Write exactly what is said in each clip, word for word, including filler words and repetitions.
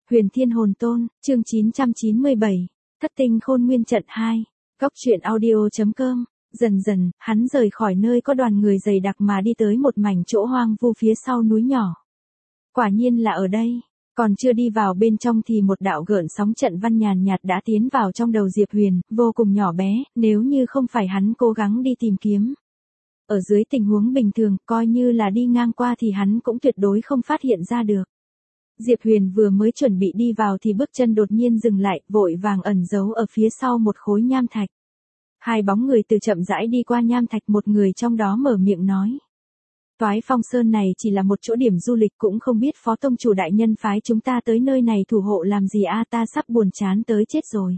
Huyền Thiên Hồn Tôn, chương chín trăm chín mươi bảy, Thất Tinh Khôn Nguyên Trận hai, Góc truyện audio.com. Dần dần, hắn rời khỏi nơi có đoàn người dày đặc mà đi tới một mảnh chỗ hoang vu phía sau núi nhỏ. Quả nhiên là ở đây, còn chưa đi vào bên trong thì một đạo gợn sóng trận văn nhàn nhạt đã tiến vào trong đầu Diệp Huyền, vô cùng nhỏ bé, nếu như không phải hắn cố gắng đi tìm kiếm. Ở dưới tình huống bình thường, coi như là đi ngang qua thì hắn cũng tuyệt đối không phát hiện ra được. Diệp Huyền vừa mới chuẩn bị đi vào thì bước chân đột nhiên dừng lại, vội vàng ẩn giấu ở phía sau một khối nham thạch. Hai bóng người từ chậm rãi đi qua nham thạch, một người trong đó mở miệng nói. Toái Phong Sơn này chỉ là một chỗ điểm du lịch, cũng không biết Phó Tông Chủ đại nhân phái chúng ta tới nơi này thủ hộ làm gì a, ta sắp buồn chán tới chết rồi.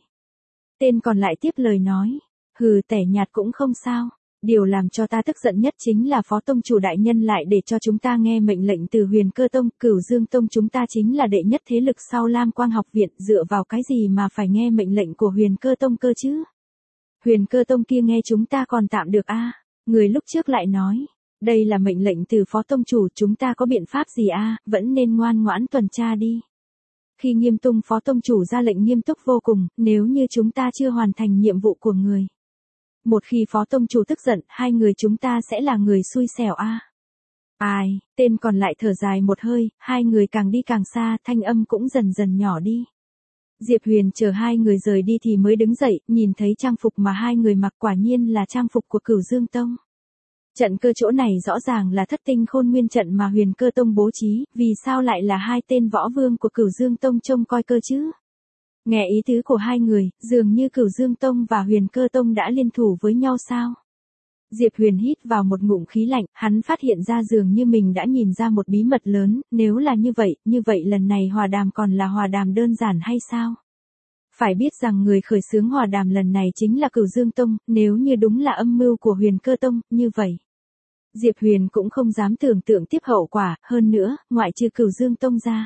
Tên còn lại tiếp lời nói. Hừ, tẻ nhạt cũng không sao. Điều làm cho ta tức giận nhất chính là Phó Tông Chủ đại nhân lại để cho chúng ta nghe mệnh lệnh từ Huyền Cơ Tông, Cửu Dương Tông chúng ta chính là đệ nhất thế lực sau Lam Quang học viện, dựa vào cái gì mà phải nghe mệnh lệnh của Huyền Cơ Tông cơ chứ? Huyền Cơ Tông kia nghe chúng ta còn tạm được a, à? Người lúc trước lại nói, đây là mệnh lệnh từ Phó Tông Chủ, chúng ta có biện pháp gì a, à? Vẫn nên ngoan ngoãn tuần tra đi. Khi Nghiêm Tung Phó Tông Chủ ra lệnh nghiêm túc vô cùng, nếu như chúng ta chưa hoàn thành nhiệm vụ của người. Một khi Phó Tông Chủ tức giận, hai người chúng ta sẽ là người xui xẻo a. À? Ai, tên còn lại thở dài một hơi, hai người càng đi càng xa, thanh âm cũng dần dần nhỏ đi. Diệp Huyền chờ hai người rời đi thì mới đứng dậy, nhìn thấy trang phục mà hai người mặc quả nhiên là trang phục của Cửu Dương Tông. Trận cơ chỗ này rõ ràng là Thất Tinh Khôn Nguyên Trận mà Huyền Cơ Tông bố trí, vì sao lại là hai tên võ vương của Cửu Dương Tông trông coi cơ chứ? Nghe ý tứ của hai người, dường như Cửu Dương Tông và Huyền Cơ Tông đã liên thủ với nhau sao? Diệp Huyền hít vào một ngụm khí lạnh, hắn phát hiện ra dường như mình đã nhìn ra một bí mật lớn, nếu là như vậy, như vậy lần này hòa đàm còn là hòa đàm đơn giản hay sao? Phải biết rằng người khởi xướng hòa đàm lần này chính là Cửu Dương Tông, nếu như đúng là âm mưu của Huyền Cơ Tông, như vậy. Diệp Huyền cũng không dám tưởng tượng tiếp hậu quả, hơn nữa, ngoại trừ Cửu Dương Tông ra.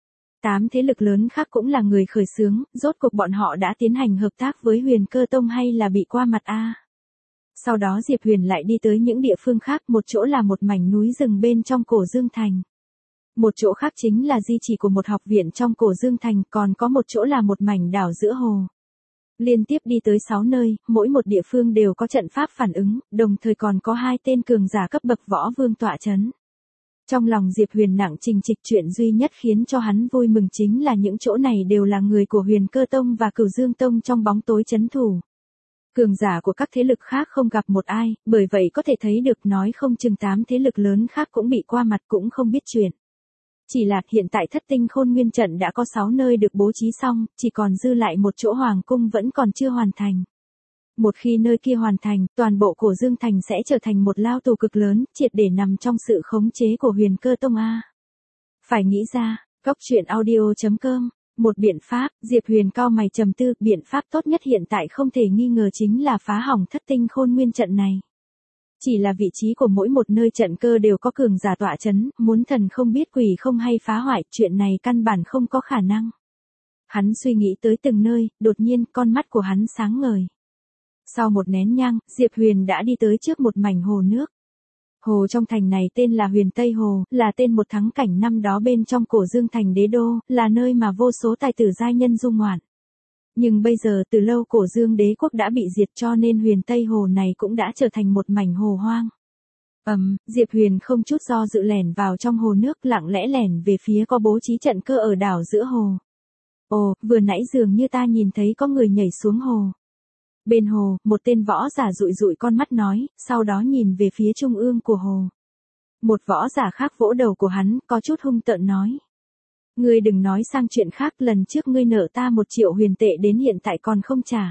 Tám thế lực lớn khác cũng là người khởi xướng, rốt cuộc bọn họ đã tiến hành hợp tác với Huyền Cơ Tông hay là bị qua mặt a? Sau đó Diệp Huyền lại đi tới những địa phương khác, một chỗ là một mảnh núi rừng bên trong Cổ Dương Thành. Một chỗ khác chính là di chỉ của một học viện trong Cổ Dương Thành, còn có một chỗ là một mảnh đảo giữa hồ. Liên tiếp đi tới sáu nơi, mỗi một địa phương đều có trận pháp phản ứng, đồng thời còn có hai tên cường giả cấp bậc võ vương tọa chấn. Trong lòng Diệp Huyền nặng trình trịch, chuyện duy nhất khiến cho hắn vui mừng chính là những chỗ này đều là người của Huyền Cơ Tông và Cửu Dương Tông trong bóng tối trấn thủ. Cường giả của các thế lực khác không gặp một ai, bởi vậy có thể thấy được nói không chừng tám thế lực lớn khác cũng bị qua mặt cũng không biết chuyện. Chỉ là hiện tại Thất Tinh Khôn Nguyên Trận đã có sáu nơi được bố trí xong, chỉ còn dư lại một chỗ hoàng cung vẫn còn chưa hoàn thành. Một khi nơi kia hoàn thành, toàn bộ Cổ Dương Thành sẽ trở thành một lao tù cực lớn, triệt để nằm trong sự khống chế của Huyền Cơ Tông a. Phải nghĩ ra, Góc truyện audio.com, một biện pháp, Diệp Huyền cau mày trầm tư, biện pháp tốt nhất hiện tại không thể nghi ngờ chính là phá hỏng Thất Tinh Khôn Nguyên Trận này. Chỉ là vị trí của mỗi một nơi trận cơ đều có cường giả tọa chấn, muốn thần không biết quỷ không hay phá hoại, chuyện này căn bản không có khả năng. Hắn suy nghĩ tới từng nơi, đột nhiên con mắt của hắn sáng ngời. Sau một nén nhang, Diệp Huyền đã đi tới trước một mảnh hồ nước. Hồ trong thành này tên là Huyền Tây Hồ, là tên một thắng cảnh năm đó bên trong Cổ Dương Thành đế đô, là nơi mà vô số tài tử giai nhân du ngoạn. Nhưng bây giờ từ lâu Cổ Dương đế quốc đã bị diệt cho nên Huyền Tây Hồ này cũng đã trở thành một mảnh hồ hoang. Ầm, um, Diệp Huyền không chút do dự lẻn vào trong hồ nước, lặng lẽ lẻn về phía có bố trí trận cơ ở đảo giữa hồ. Ồ, vừa nãy dường như ta nhìn thấy có người nhảy xuống hồ. Bên hồ, một tên võ giả dụi dụi con mắt nói, sau đó nhìn về phía trung ương của hồ. Một võ giả khác vỗ đầu của hắn, có chút hung tợn nói. Ngươi đừng nói sang chuyện khác, lần trước ngươi nợ ta một triệu huyền tệ đến hiện tại còn không trả.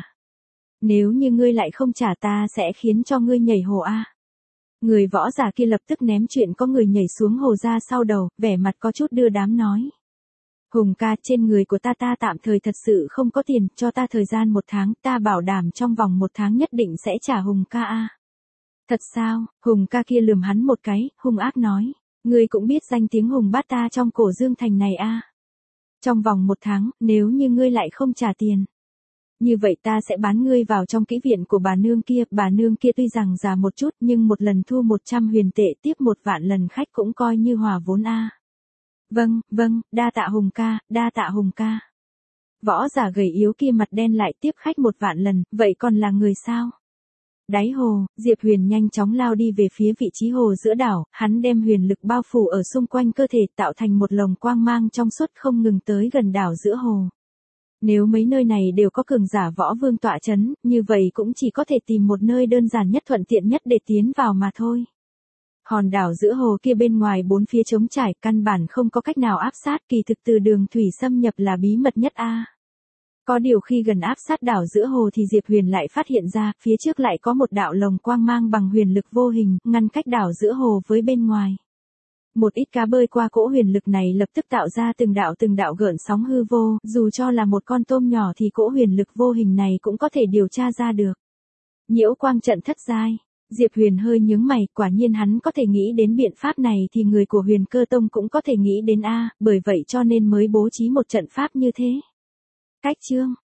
Nếu như ngươi lại không trả ta sẽ khiến cho ngươi nhảy hồ a. Người võ giả kia lập tức ném chuyện có người nhảy xuống hồ ra sau đầu, vẻ mặt có chút đưa đám nói. Hùng ca, trên người của ta ta tạm thời thật sự không có tiền, cho ta thời gian một tháng, ta bảo đảm trong vòng một tháng nhất định sẽ trả Hùng ca a. Thật sao? Hùng ca kia lườm hắn một cái, hung ác nói. Ngươi cũng biết danh tiếng Hùng bát ta trong Cổ Dương Thành này a. Trong vòng một tháng, nếu như ngươi lại không trả tiền. Như vậy ta sẽ bán ngươi vào trong kỹ viện của bà nương kia, bà nương kia tuy rằng già một chút nhưng một lần thu một trăm huyền tệ tiếp một vạn lần khách cũng coi như hòa vốn a. Vâng, vâng, đa tạ Hùng ca, đa tạ Hùng ca. Võ giả gầy yếu kia mặt đen lại tiếp khách một vạn lần, vậy còn là người sao? Đáy hồ, Diệp Huyền nhanh chóng lao đi về phía vị trí hồ giữa đảo, hắn đem huyền lực bao phủ ở xung quanh cơ thể tạo thành một lồng quang mang trong suốt không ngừng tới gần đảo giữa hồ. Nếu mấy nơi này đều có cường giả võ vương tọa chấn, như vậy cũng chỉ có thể tìm một nơi đơn giản nhất thuận tiện nhất để tiến vào mà thôi. Hòn đảo giữa hồ kia bên ngoài bốn phía trống trải, căn bản không có cách nào áp sát, kỳ thực từ đường thủy xâm nhập là bí mật nhất a. Có điều khi gần áp sát đảo giữa hồ thì Diệp Huyền lại phát hiện ra, phía trước lại có một đạo lồng quang mang bằng huyền lực vô hình, ngăn cách đảo giữa hồ với bên ngoài. Một ít cá bơi qua cỗ huyền lực này lập tức tạo ra từng đạo từng đạo gợn sóng hư vô, dù cho là một con tôm nhỏ thì cỗ huyền lực vô hình này cũng có thể điều tra ra được. Nhiễu quang trận thất giai. Diệp Huyền hơi nhướng mày, quả nhiên hắn có thể nghĩ đến biện pháp này thì người của Huyền Cơ Tông cũng có thể nghĩ đến a, bởi vậy cho nên mới bố trí một trận pháp như thế. Cách chương